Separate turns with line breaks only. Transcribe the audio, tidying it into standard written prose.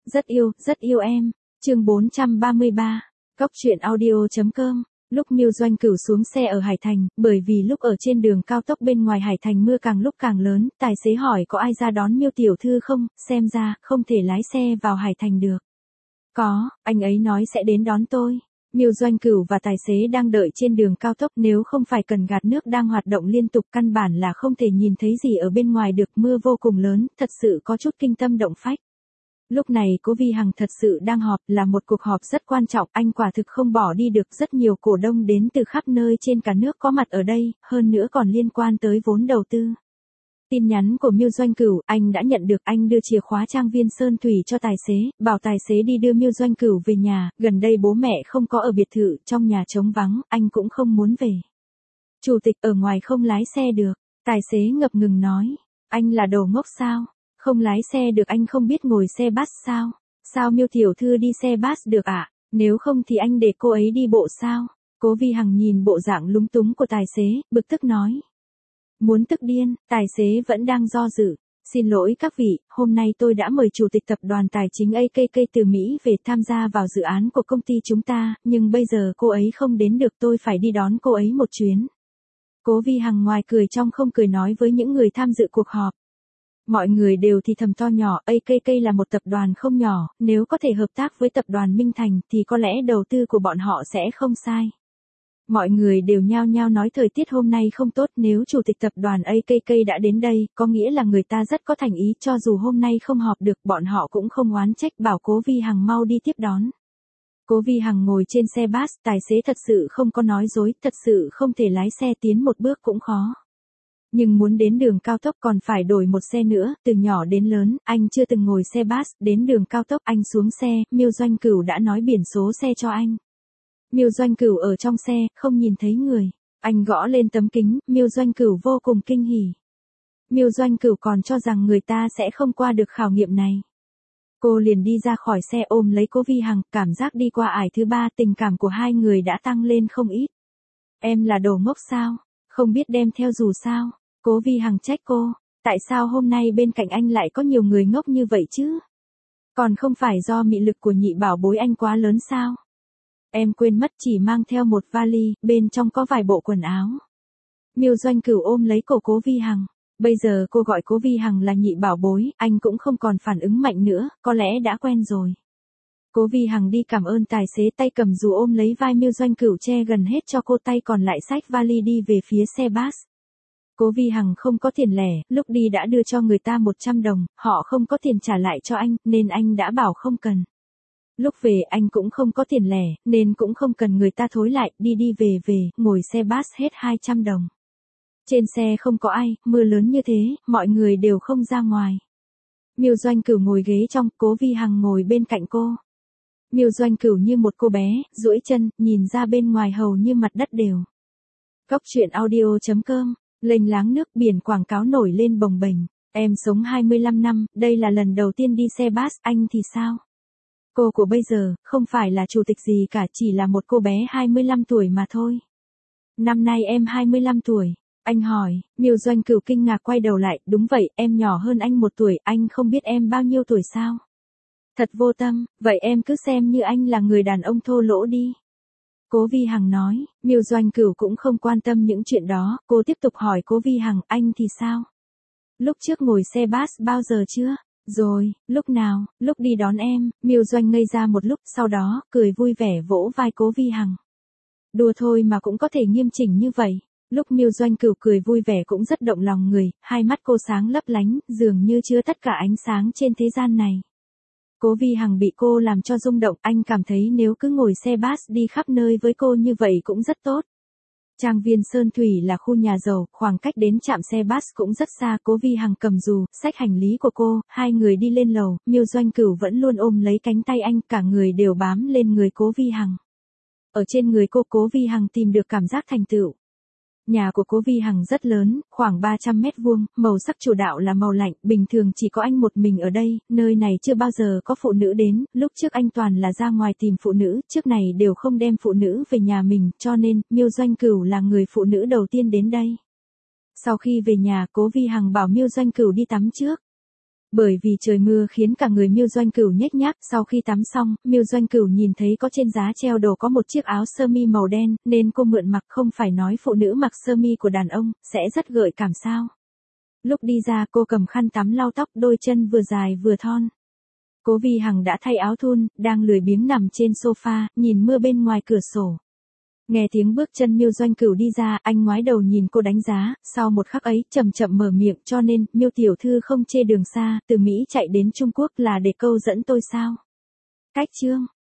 rất yêu em. Chương 433. Cóc truyện audio.com. Lúc Miêu Doanh Cửu xuống xe ở Hải Thành, bởi vì lúc ở trên đường cao tốc bên ngoài Hải Thành mưa càng lúc càng lớn, tài xế hỏi có ai ra đón Miêu tiểu thư không, xem ra không thể lái xe vào Hải Thành được. Có, anh ấy nói sẽ đến đón tôi. Miêu Doanh Cửu và tài xế đang đợi trên đường cao tốc, nếu không phải cần gạt nước đang hoạt động liên tục căn bản là không thể nhìn thấy gì ở bên ngoài được, mưa vô cùng lớn, thật sự có chút kinh tâm động phách. Lúc này Cố Vi Hằng thật sự đang họp, là một cuộc họp rất quan trọng, anh quả thực không bỏ đi được, rất nhiều cổ đông đến từ khắp nơi trên cả nước có mặt ở đây, hơn nữa còn liên quan tới vốn đầu tư. Tin nhắn của Miêu Doanh Cửu, anh đã nhận được, anh đưa chìa khóa trang viên Sơn Thủy cho tài xế, bảo tài xế đi đưa Miêu Doanh Cửu về nhà, gần đây bố mẹ không có ở biệt thự, trong nhà trống vắng, anh cũng không muốn về. Chủ tịch ở ngoài không lái xe được, tài xế ngập ngừng nói, anh là đồ ngốc sao? Không lái xe được anh không biết ngồi xe bus sao? Sao Miêu tiểu thư đi xe bus được ạ? Nếu không thì anh để cô ấy đi bộ sao? Cố Vi Hằng nhìn bộ dạng lúng túng của tài xế, bực tức nói. Muốn tức điên, tài xế vẫn đang do dự. Xin lỗi các vị, hôm nay tôi đã mời chủ tịch tập đoàn tài chính AKK từ Mỹ về tham gia vào dự án của công ty chúng ta, nhưng bây giờ cô ấy không đến được, tôi phải đi đón cô ấy một chuyến. Cố Vi Hằng ngoài cười trong không cười nói với những người tham dự cuộc họp. Mọi người đều thì thầm to nhỏ, AKK là một tập đoàn không nhỏ, nếu có thể hợp tác với tập đoàn Minh Thành thì có lẽ đầu tư của bọn họ sẽ không sai. Mọi người đều nhao nhao nói thời tiết hôm nay không tốt, nếu chủ tịch tập đoàn AKK đã đến đây, có nghĩa là người ta rất có thành ý, cho dù hôm nay không họp được, bọn họ cũng không oán trách, bảo Cố Vi Hằng mau đi tiếp đón. Cố Vi Hằng ngồi trên xe bus, tài xế thật sự không có nói dối, thật sự không thể lái xe tiến một bước cũng khó. Nhưng muốn đến đường cao tốc còn phải đổi một xe nữa, từ nhỏ đến lớn, anh chưa từng ngồi xe bus, đến đường cao tốc anh xuống xe, Miêu Doanh Cửu đã nói biển số xe cho anh. Miêu Doanh Cửu ở trong xe, không nhìn thấy người. Anh gõ lên tấm kính, Miêu Doanh Cửu vô cùng kinh hỉ. Miêu Doanh Cửu còn cho rằng người ta sẽ không qua được khảo nghiệm này. Cô liền đi ra khỏi xe ôm lấy Cố Vi Hằng, cảm giác đi qua ải thứ ba, tình cảm của hai người đã tăng lên không ít. Em là đồ ngốc sao? Không biết đem theo dù sao? Cố Vi Hằng trách cô, tại sao hôm nay bên cạnh anh lại có nhiều người ngốc như vậy chứ? Còn không phải do mị lực của nhị bảo bối anh quá lớn sao? Em quên mất chỉ mang theo một vali, bên trong có vài bộ quần áo. Miêu Doanh Cửu ôm lấy cổ Cố Vi Hằng. Bây giờ cô gọi Cố Vi Hằng là nhị bảo bối, anh cũng không còn phản ứng mạnh nữa, có lẽ đã quen rồi. Cố Vi Hằng đi cảm ơn tài xế, tay cầm dù ôm lấy vai Miêu Doanh Cửu che gần hết cho cô, tay còn lại xách vali đi về phía xe bus. Cố Vi Hằng không có tiền lẻ, lúc đi đã đưa cho người ta 100 đồng, họ không có tiền trả lại cho anh, nên anh đã bảo không cần. Lúc về anh cũng không có tiền lẻ, nên cũng không cần người ta thối lại, đi về, ngồi xe bus hết 200 đồng. Trên xe không có ai, mưa lớn như thế, mọi người đều không ra ngoài. Miêu Doanh Cửu ngồi ghế trong, Cố Vi Hằng ngồi bên cạnh cô. Miêu Doanh Cửu như một cô bé, duỗi chân, nhìn ra bên ngoài hầu như mặt đất đều. Cóc truyện audio.com. Lênh láng nước biển quảng cáo nổi lên bồng bềnh. Em sống 25 năm, đây là lần đầu tiên đi xe bus, anh thì sao? Cô của bây giờ, không phải là chủ tịch gì cả, chỉ là một cô bé 25 tuổi mà thôi. Năm nay em 25 tuổi. Anh hỏi, Miêu Doanh Cửu kinh ngạc quay đầu lại, đúng vậy, em nhỏ hơn anh 1 tuổi, anh không biết em bao nhiêu tuổi sao? Thật vô tâm, vậy em cứ xem như anh là người đàn ông thô lỗ đi. Cố Vi Hằng nói, Miêu Doanh Cửu cũng không quan tâm những chuyện đó, cô tiếp tục hỏi Cố Vi Hằng, anh thì sao? Lúc trước ngồi xe bus bao giờ chưa? Rồi, lúc nào? Lúc đi đón em. Miêu Doanh ngây ra một lúc, sau đó, cười vui vẻ vỗ vai Cố Vi Hằng. Đùa thôi mà cũng có thể nghiêm chỉnh như vậy. Lúc Miêu Doanh Cửu cười vui vẻ cũng rất động lòng người, hai mắt cô sáng lấp lánh, dường như chứa tất cả ánh sáng trên thế gian này. Cố Vi Hằng bị cô làm cho rung động, anh cảm thấy nếu cứ ngồi xe bus đi khắp nơi với cô như vậy cũng rất tốt. Trang viên Sơn Thủy là khu nhà giàu, khoảng cách đến trạm xe bus cũng rất xa, Cố Vi Hằng cầm dù, xách hành lý của cô, hai người đi lên lầu, Miêu Doanh Cửu vẫn luôn ôm lấy cánh tay anh, cả người đều bám lên người Cố Vi Hằng. Ở trên người cô, Cố Vi Hằng tìm được cảm giác thành tựu. Nhà của Cố Vi Hằng rất lớn, khoảng 300 mét vuông, màu sắc chủ đạo là màu lạnh, bình thường chỉ có anh một mình ở đây, nơi này chưa bao giờ có phụ nữ đến, lúc trước anh toàn là ra ngoài tìm phụ nữ, trước này đều không đem phụ nữ về nhà mình, cho nên, Miêu Doanh Cửu là người phụ nữ đầu tiên đến đây. Sau khi về nhà, Cố Vi Hằng bảo Miêu Doanh Cửu đi tắm trước. Bởi vì trời mưa khiến cả người Miêu Doanh Cửu nhếch nhác, sau khi tắm xong, Miêu Doanh Cửu nhìn thấy có trên giá treo đồ có một chiếc áo sơ mi màu đen, nên cô mượn mặc, không phải nói phụ nữ mặc sơ mi của đàn ông sẽ rất gợi cảm sao? Lúc đi ra cô cầm khăn tắm lau tóc, đôi chân vừa dài vừa thon. Cố Vi Hằng đã thay áo thun, đang lười biếng nằm trên sofa, nhìn mưa bên ngoài cửa sổ. Nghe tiếng bước chân Miêu Doanh Cửu đi ra, anh ngoái đầu nhìn cô đánh giá, sau một khắc ấy, chậm chậm mở miệng, cho nên, Miêu tiểu thư không chê đường xa, từ Mỹ chạy đến Trung Quốc là để câu dẫn tôi sao? Cách chương